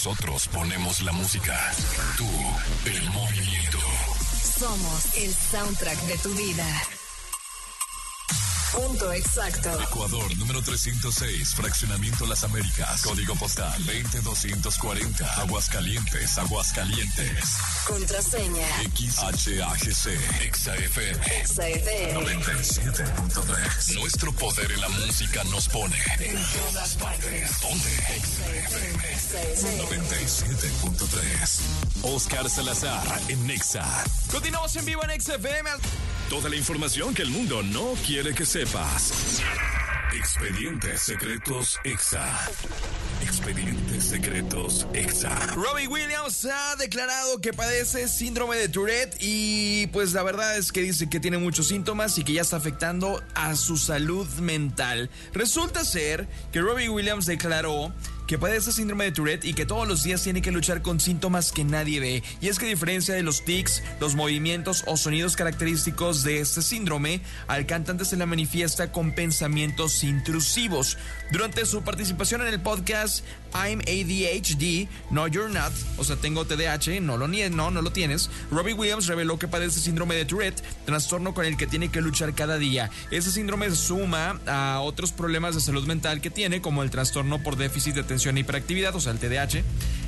Nosotros ponemos la música. Tú, el movimiento. Somos el soundtrack de tu vida. Punto exacto. Ecuador, número 306, Fraccionamiento Las Américas. Código postal 20240. Aguascalientes, Aguascalientes. Contraseña XHAGC. XFM. XFM 97.3. Nuestro poder en la música nos pone en todas partes. ¿Dónde? XFM 97.3. Oscar Salazar en Nexa. Continuamos en vivo en XFM. Toda la información que el mundo no quiere que sepas. Expedientes Secretos Exa. Expedientes Secretos Exa. Robbie Williams ha declarado que padece síndrome de Tourette y pues la verdad es que dice que tiene muchos síntomas y que ya está afectando a su salud mental. Resulta ser que Robbie Williams declaró que padece síndrome de Tourette y que todos los días tiene que luchar con síntomas que nadie ve. Y es que a diferencia de los tics, los movimientos o sonidos característicos de este síndrome, al cantante se le manifiesta con pensamientos intrusivos. Durante su participación en el podcast I'm ADHD, No You're Not, o sea, tengo TDAH, no lo tienes, Robbie Williams reveló que padece síndrome de Tourette, trastorno con el que tiene que luchar cada día. Ese síndrome se suma a otros problemas de salud mental que tiene, como el trastorno por déficit de atención e hiperactividad, o sea, el TDAH,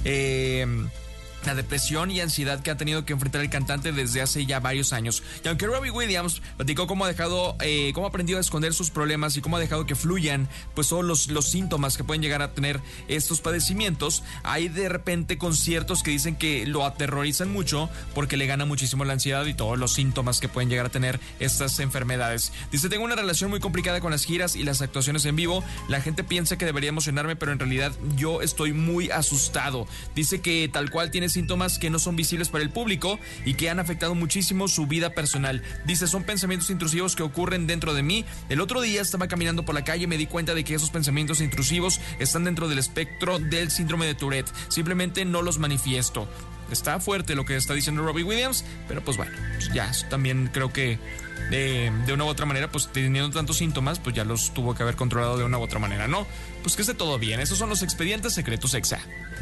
la depresión y ansiedad que ha tenido que enfrentar el cantante desde hace ya varios años. Y aunque Robbie Williams platicó cómo ha aprendido a esconder sus problemas y cómo ha dejado que fluyan pues todos los síntomas que pueden llegar a tener estos padecimientos, hay de repente conciertos que dicen que lo aterrorizan mucho porque le gana muchísimo la ansiedad y todos los síntomas que pueden llegar a tener estas enfermedades. Dice, tengo una relación muy complicada con las giras y las actuaciones en vivo. La gente piensa que debería emocionarme, pero en realidad yo estoy muy asustado. Dice que tal cual tiene síntomas que no son visibles para el público y que han afectado muchísimo su vida personal. Dice, son pensamientos intrusivos que ocurren dentro de mí. El otro día estaba caminando por la calle y me di cuenta de que esos pensamientos intrusivos están dentro del espectro del síndrome de Tourette. Simplemente no los manifiesto. Está fuerte lo que está diciendo Robbie Williams, pero pues bueno, ya también creo que de una u otra manera, pues teniendo tantos síntomas, pues ya los tuvo que haber controlado de una u otra manera, ¿no? Pues que esté todo bien. Esos son los expedientes secretos Exa.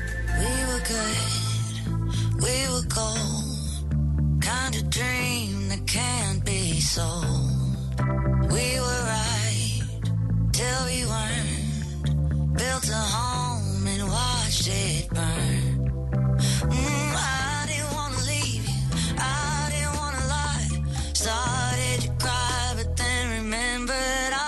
We were gold, kind of dream that can't be sold. We were right till we weren't. Built a home and watched it burn. I didn't want to leave you, I didn't want to lie. Started to cry, but then remembered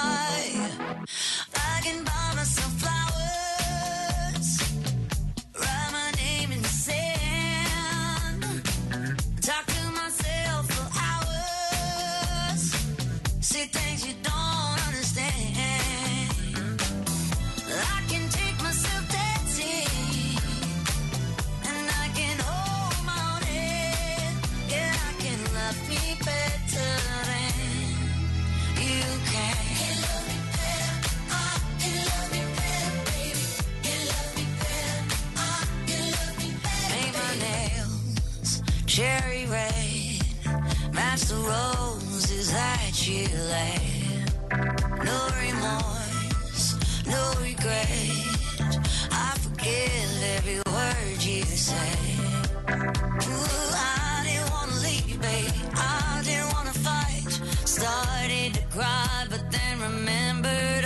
I can buy myself flowers, write my name in the sand, talk to myself for hours, see things you don't understand. I can take myself dancing, and I can hold my own head. Yeah, I can love me better than you can. You love me better, you love me better, baby. You love me better, you love me better. Make my nails cherry red, match the roses that you laid. No remorse, no regret. I forgive every word you say. Ooh, I didn't want to leave, babe. I didn't want to fight. Started to cry, but then remembered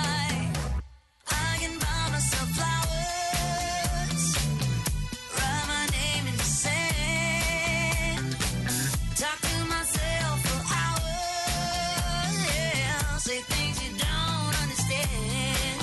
I can buy myself flowers, write my name in the sand, talk to myself for hours, yeah, say things you don't understand.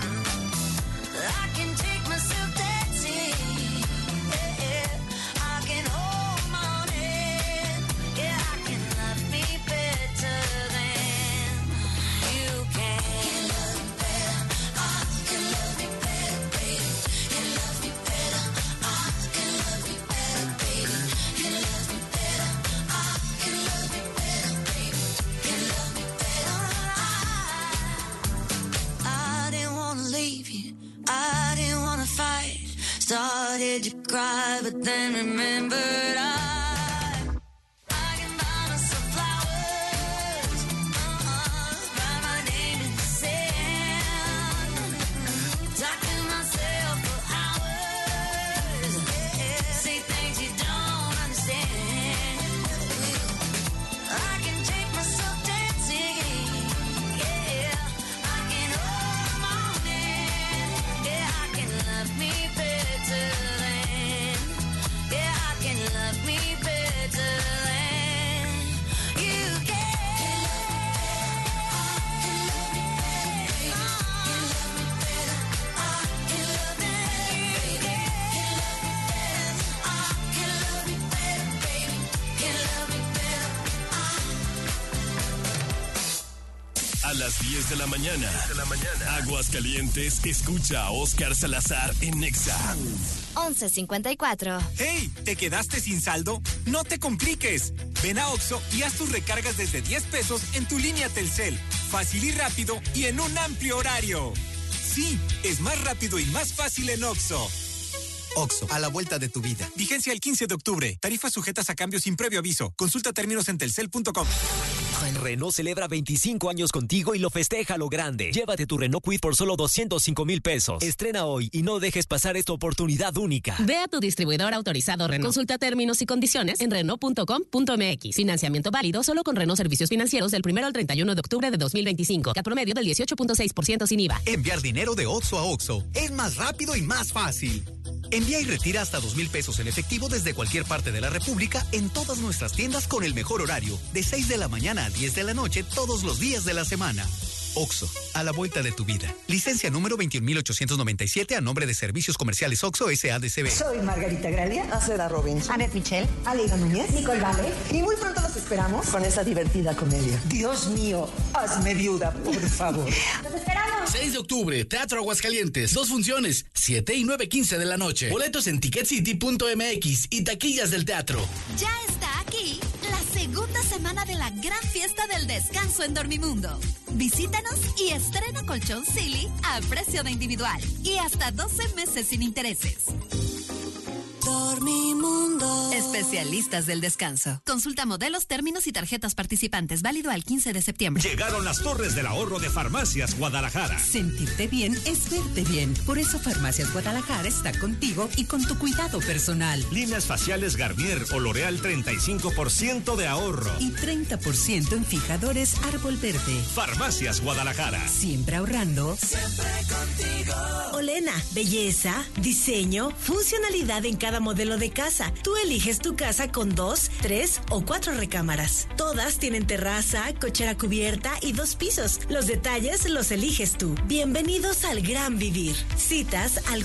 I can take myself dancing, yeah, I can hold my own head, yeah, I can love me better than you can. You love me better, I can love me better, baby. You love me better, I can love me better, baby. You love me better, I can love me better, baby. You love me better, I didn't want to leave you, I didn't want to fight. Started to cry, but then remembered I can buy myself flowers, write my name in the sand, talk to myself for hours, las 10 de la mañana. Aguascalientes, escucha a Óscar Salazar en Nexa. 11:54. ¡Hey! ¿Te quedaste sin saldo? No te compliques. Ven a OXXO y haz tus recargas desde 10 pesos en tu línea Telcel. Fácil y rápido y en un amplio horario. Sí, es más rápido y más fácil en OXXO. OXXO, a la vuelta de tu vida. Vigencia el 15 de octubre. Tarifas sujetas a cambios sin previo aviso. Consulta términos en telcel.com. Renault celebra 25 años contigo y lo festeja a lo grande. Llévate tu Renault Kwid por solo 205 mil pesos. Estrena hoy y no dejes pasar esta oportunidad única. Ve a tu distribuidor autorizado Renault. Consulta términos y condiciones en Renault.com.mx. Financiamiento válido solo con Renault Servicios Financieros del 1 al 31 de octubre de 2025. CAT promedio del 18.6% sin IVA. Enviar dinero de OXXO a OXXO es más rápido y más fácil. Envía y retira hasta 2,000 pesos en efectivo desde cualquier parte de la República en todas nuestras tiendas con el mejor horario, de 6 de la mañana a 10 de la noche todos los días de la semana. OXXO, a la vuelta de tu vida. Licencia número 21,897 a nombre de Servicios Comerciales OXXO S.A.D.C.B. Soy Margarita Gralia, Aceda Robinson, Annette Michel, Aleida Núñez, Nicole Vale, y muy pronto los esperamos con esa divertida comedia. Dios mío, hazme viuda, por favor. ¡Los esperamos! 6 de octubre, Teatro Aguascalientes. 2 funciones, 7 y 9:15 de la noche. Boletos en ticketcity.mx y taquillas del teatro. Ya está aquí la segunda semana de la gran fiesta del descanso en Dormimundo. Visítanos y estrena colchón Silly a precio de individual y hasta 12 meses sin intereses. Dormimundo. Especialistas del descanso. Consulta modelos, términos y tarjetas participantes. Válido al 15 de septiembre. Llegaron las torres del ahorro de Farmacias Guadalajara. Sentirte bien es verte bien. Por eso Farmacias Guadalajara está contigo y con tu cuidado personal. Líneas faciales Garnier o L'Oreal 35% de ahorro. Y 30% en fijadores Árbol Verde. Farmacias Guadalajara. Siempre ahorrando. Siempre contigo. Olena, belleza, diseño, funcionalidad en cada modelo de casa. Tú eliges tu casa con 2, 3 o 4 recámaras. Todas tienen terraza, cochera cubierta y 2 pisos. Los detalles los eliges tú. Bienvenidos al gran vivir. Citas al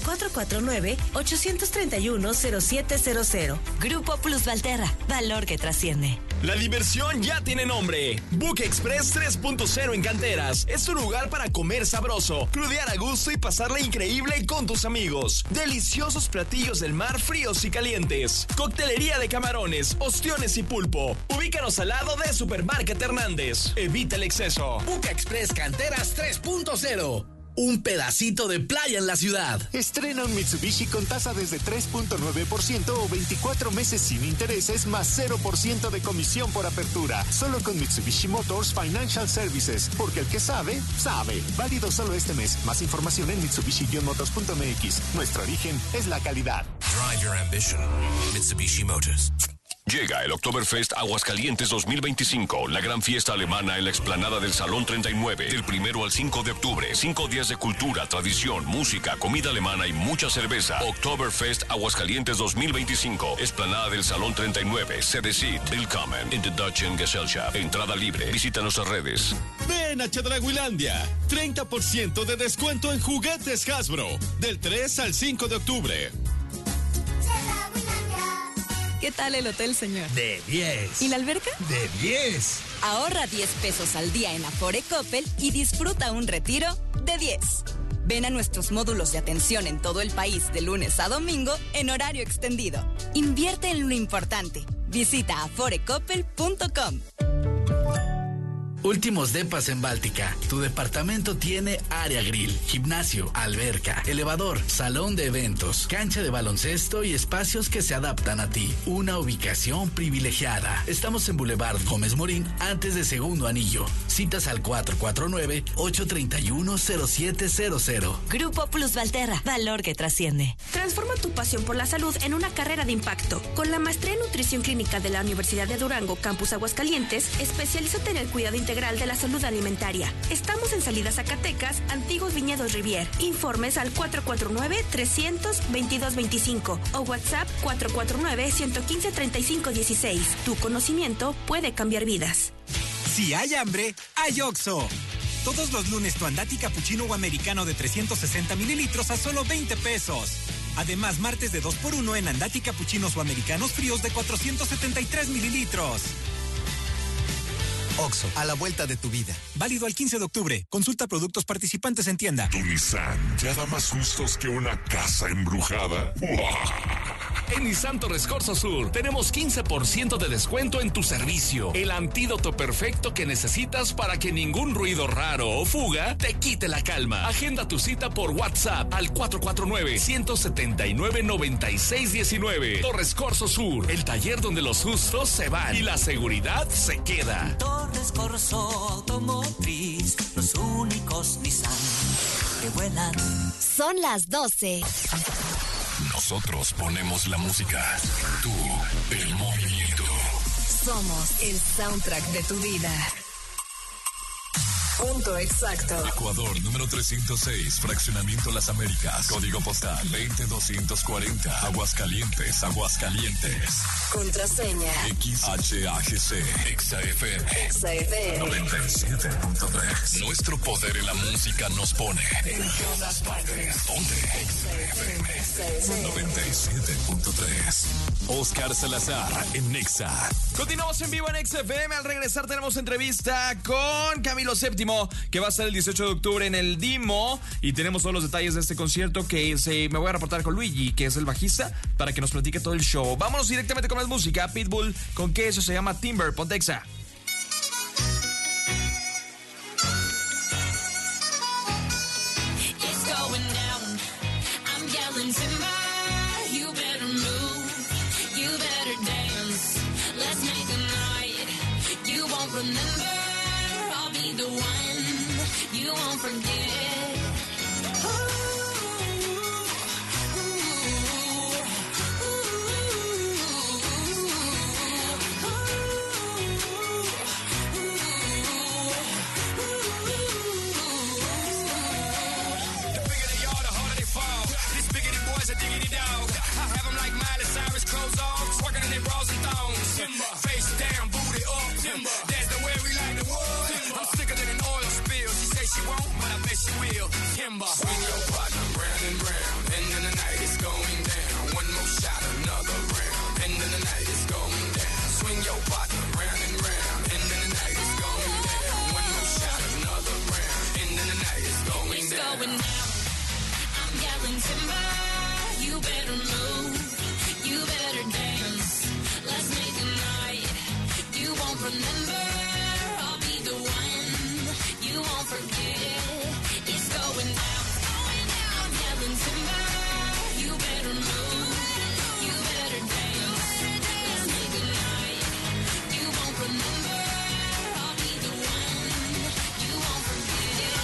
449-831-0700. Grupo Plus Valterra, valor que trasciende. La diversión ya tiene nombre. Book Express 3.0 en Canteras. Es tu lugar para comer sabroso, crudear a gusto y pasarla increíble con tus amigos. Deliciosos platillos del mar fríos y calientes. Coctelería de camarones, ostiones y pulpo. Ubícanos al lado de Supermarket Hernández. Evita el exceso. Book Express Canteras 3.0. Un pedacito de playa en la ciudad. Estrena un Mitsubishi con tasa desde 3.9% o 24 meses sin intereses más 0% de comisión por apertura. Solo con Mitsubishi Motors Financial Services. Porque el que sabe, sabe. Válido solo este mes. Más información en Mitsubishi-motors.mx. Nuestro origen es la calidad. Drive your ambition. Mitsubishi Motors. Llega el Oktoberfest Aguascalientes 2025, la gran fiesta alemana en la explanada del Salón 39, del 1 al 5 de octubre. 5 días de cultura, tradición, música, comida alemana y mucha cerveza. Oktoberfest Aguascalientes 2025, explanada del Salón 39, sede SID, Willkommen in the Deutschen Gesellschaft. Entrada libre, visita nuestras redes. Ven a Chedraguilandia, 30% de descuento en juguetes Hasbro, del 3 al 5 de octubre. ¿Qué tal el hotel, señor? De 10. ¿Y la alberca? De 10. Ahorra 10 pesos al día en Afore Coppel y disfruta un retiro de 10. Ven a nuestros módulos de atención en todo el país de lunes a domingo en horario extendido. Invierte en lo importante. Visita aforecoppel.com. Últimos depas en Báltica. Tu departamento tiene área grill, gimnasio, alberca, elevador, salón de eventos, cancha de baloncesto y espacios que se adaptan a ti. Una ubicación privilegiada. Estamos en Boulevard Gómez Morín, antes de Segundo Anillo. Citas al 449-831-0700. Grupo Plus Valterra, valor que trasciende. Transforma tu pasión por la salud en una carrera de impacto. Con la maestría en nutrición clínica de la Universidad de Durango, Campus Aguascalientes, especialízate en el cuidado integral de la salud alimentaria. Estamos en Salida Zacatecas, Antiguos Viñedos Rivier. Informes al 449-300-2225 o WhatsApp 449-115-3516. Tu conocimiento puede cambiar vidas. Si hay hambre, hay OXXO. Todos los lunes tu Andati Cappuccino o Americano de 360 mililitros a solo 20 pesos. Además, martes de 2x1 en Andati Cappuccinos o Americanos fríos de 473 mililitros. Oxxo, a la vuelta de tu vida. Válido al 15 de octubre. Consulta productos participantes en tienda. ¿Tu Nissan ya da más sustos que una casa embrujada? En Nissan Torres Corso Sur tenemos 15% de descuento en tu servicio. El antídoto perfecto que necesitas para que ningún ruido raro o fuga te quite la calma. Agenda tu cita por WhatsApp al 449-179-9619. Torres Corso Sur, el taller donde los sustos se van y la seguridad se queda. Torres Corso Automotriz, los únicos Nissan que vuelan. Son las 12. Nosotros ponemos la música. Tú, el movimiento. Somos el soundtrack de tu vida. Punto exacto. Ecuador, número 306, Fraccionamiento Las Américas. Código postal 20240. Aguascalientes, Aguascalientes. Contraseña. XHAGC. XFM. XFM. 97.3. Nuestro poder en la música nos pone en todas partes. ¿Dónde? XFM. 97.3. Oscar Salazar en Nexa. Continuamos en vivo en XFM. Al regresar tenemos entrevista con Camilo VII, que va a estar el 18 de octubre en el Dimo, y tenemos todos los detalles de este concierto que me voy a reportar con Luigi, que es el bajista, para que nos platique todo el show. Vámonos directamente con más música. Pitbull, ¿con qué eso se llama? Timber, Pontexa. Remember, I'll be the one you won't forget. The bigger they are, the harder they fall. This biggity boy's a diggity dog. I have them like Miley Cyrus, clothes off, twerking in their bras and thongs. Face down, booty up. That's the way we like the wood. I'm sicker than an oil spill. She say she won't, but I bet she will. Timber. Swing your partner round and round, and then the night is going down. One more shot, another round, and then the night is going down. Swing your partner round and round, and then the night is going down. One more shot, another round, and then the night is going down. It's going down. I'm yelling timber. You better move. You better dance. Let's make a night you won't remember. I'll be the one you won't forget. It's going down. I'm yelling timber. You better move. You better dance. Let's make a night you won't remember. I'll be the one you won't forget.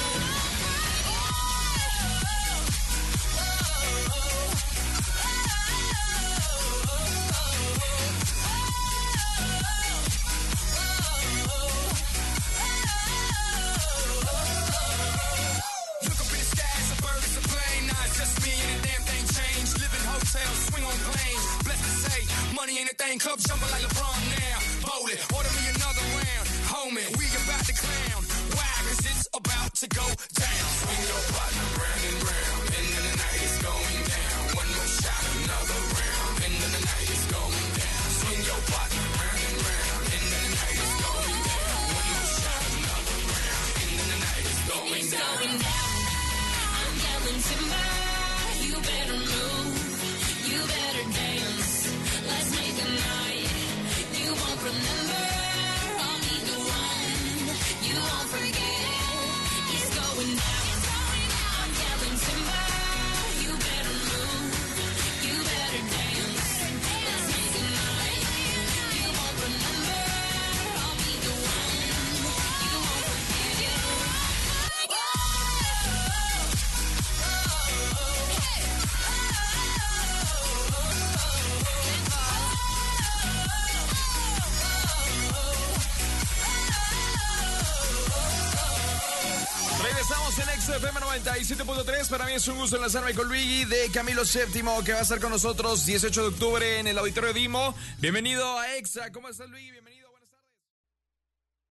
Look up in the sky, it's a bird, it's a plane. Nah, it's just me and the damn thing changed. Live in hotels, swing on planes. Blessed to say, money ain't a thing. Club jumping like LeBron now. Bowl it, order me another round. Homie, we about to clown. Why? 'Cause it's about to go down. Swing your partner round and round, and then the night is going down. One more shot, another round, and then the night is going down. Swing your partner round and round, and then the night is going down. One more shot, another round, and then the night is going It's down. going down. I'm yelling timber. You better move. You better dance. Let's make a night you won't remember. I'll be the one you won't forget. It's going down. I'm yelling timber. You better move. You better dance. Let's make a night you won't remember. I'll be the one you won't forget. Regresamos en XFM 97.3. Para mí es un gusto enlazarme con Luigi de Camilo VII, que va a estar con nosotros 18 de octubre en el Auditorio Dimo. Bienvenido a Exa. ¿Cómo estás, Luigi? Bienvenido.